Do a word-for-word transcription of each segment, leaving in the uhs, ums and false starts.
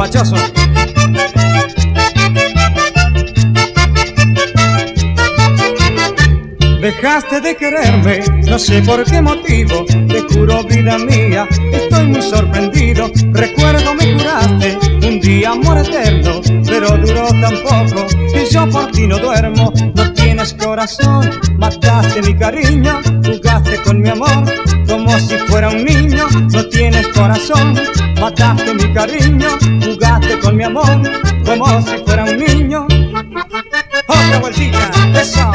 guapachoso. Dejaste de quererme, no sé por qué motivo. Te juro, vida mía, estoy muy sorprendido. Recuerdo me juraste un día amor eterno, pero duró tan poco que yo por ti no duermo. No tienes corazón, mataste mi cariño, jugaste con mi amor como si fuera un niño. No tienes corazón, mataste mi cariño, jugaste con mi amor como si fuera un niño. Otra vueltita, eso.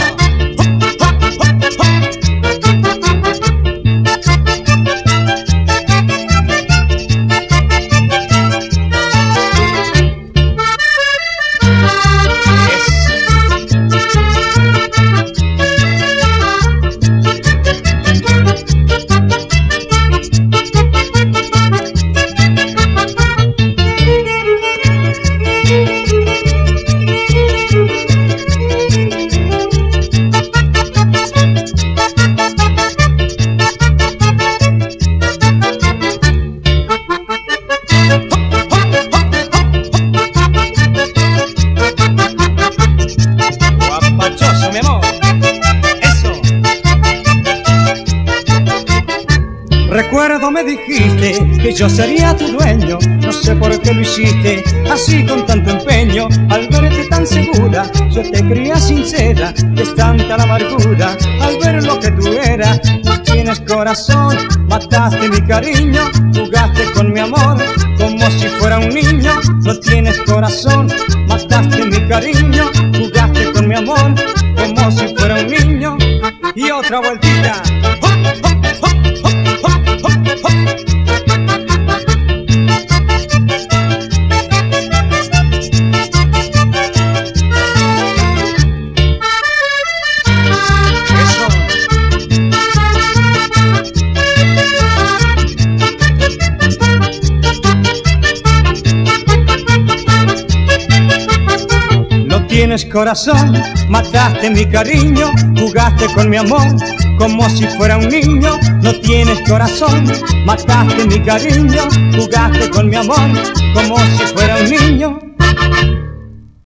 Guapachoso, mi amor, eso. Recuerdo me dijiste que yo sería tu dueño. No sé por qué lo hiciste así con tanto empeño. Al verte tan segura, yo te creía sincera. Es tanta la amargura al ver lo que tú eras. No tienes corazón, mataste mi cariño, jugaste con mi amor como si fuera un niño. No tienes corazón, mataste mi cariño, jugaste con mi amor como si fuera un niño. Y otra vueltita. ¡Oh, oh, oh, oh, oh, oh, oh, oh! Tienes corazón, mataste mi cariño, jugaste con mi amor como si fuera un niño. No tienes corazón, mataste mi cariño, jugaste con mi amor como si fuera un niño.